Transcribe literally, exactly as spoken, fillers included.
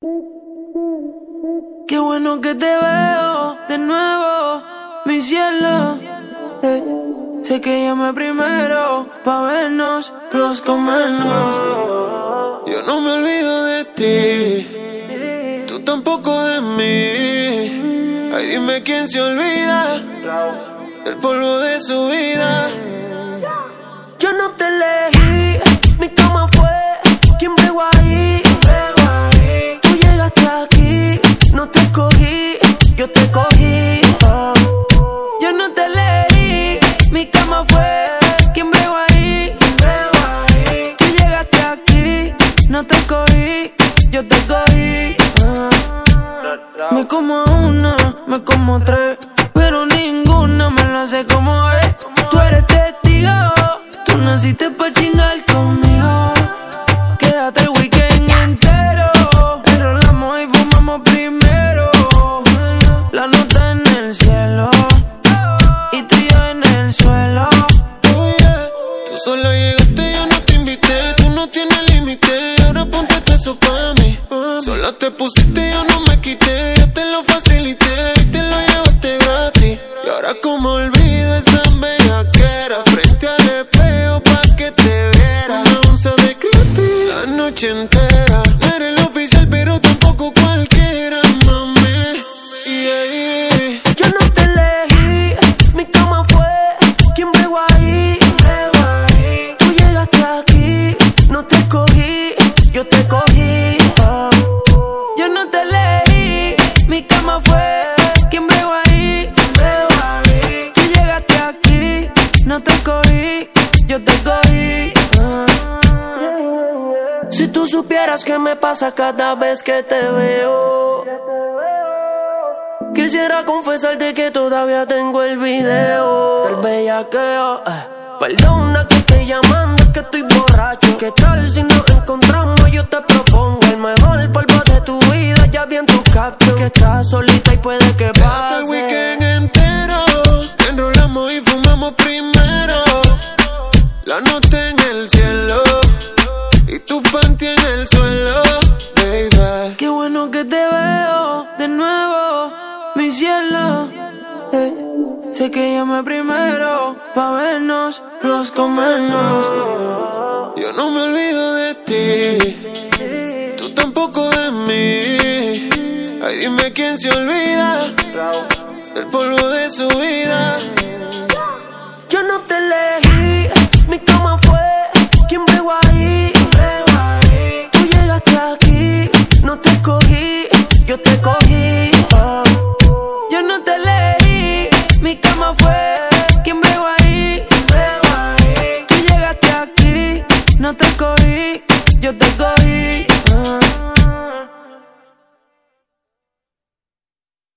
Qué bueno que te veo de nuevo, mi cielo. Eh, sé que llamé primero pa' vernos, los comernos. Yo no me olvido de ti, tú tampoco de mí. Ay, dime quién se olvida del polvo de su vida. Yo no te elegí, mi cama fue quien bregó ahí. Tú llegaste aquí, no te escogí, yo te cogí. Yo no te elegí, mi cama fue quien bregó ahí. Tú llegaste aquí, no te escogí, yo te cogí. Me como una, me como tres, pero ninguna me lo hace como es. Tú eres testigo, tú naciste pa' chingar conmigo. Quédate el weekend entero, enrolamos y fumamos primero. La nota en el cielo y tú y yo en el suelo. Oh yeah, tú sola llegaste, yo no te invité. Tú no tienes límite, ahora ponte eso pa' mí. Sola te pusiste, yo no me quité. Yo te lo facilité y te lo llevaste gratis. Y ahora como olvido esa bellaquera frente al espejo pa' que te viera. Una onza de creepy la noche entera. No eres el oficial pero tampoco cualquiera, mami. Yeah, yeah. Yo no te elegí, mi cama fue quien bregó ahí. Tú llegaste aquí, no te escogí, yo te cogí. Yo no te elegí, mi cama fue quien bregó ahí. Tú llegaste aquí, no te escogí, yo te cogí. Si tú supieras qué me pasa cada vez que te veo, quisiera confesarte que todavía tengo el video del bellaqueo. Eh. Perdona que estoy llamando, es que estoy borracho. ¿Qué tal si nos encontramos? Yo te propongo el mejor polvo de tu vida. Ya vi en tu caption que estás solita y puede que Quédate pase el weekend entero, enrolamos y fumamos primero. La nota en el cielo y tu panty en el suelo, baby. Qué bueno que te veo de nuevo, mi cielo. Eh, sé que llamé primero pa' vernos, los comernos. Yo no me olvido de ti, tú tampoco de mí. Ay, dime quién se olvida del polvo de su vida. Yo no te elegí, mi cama fue quien bregó ahí. Tú llegaste aquí, no te escogí, yo te cogí. Yo no te elegí, mi cama fue quien bregó ahí. Tú llegaste aquí, no te escogí.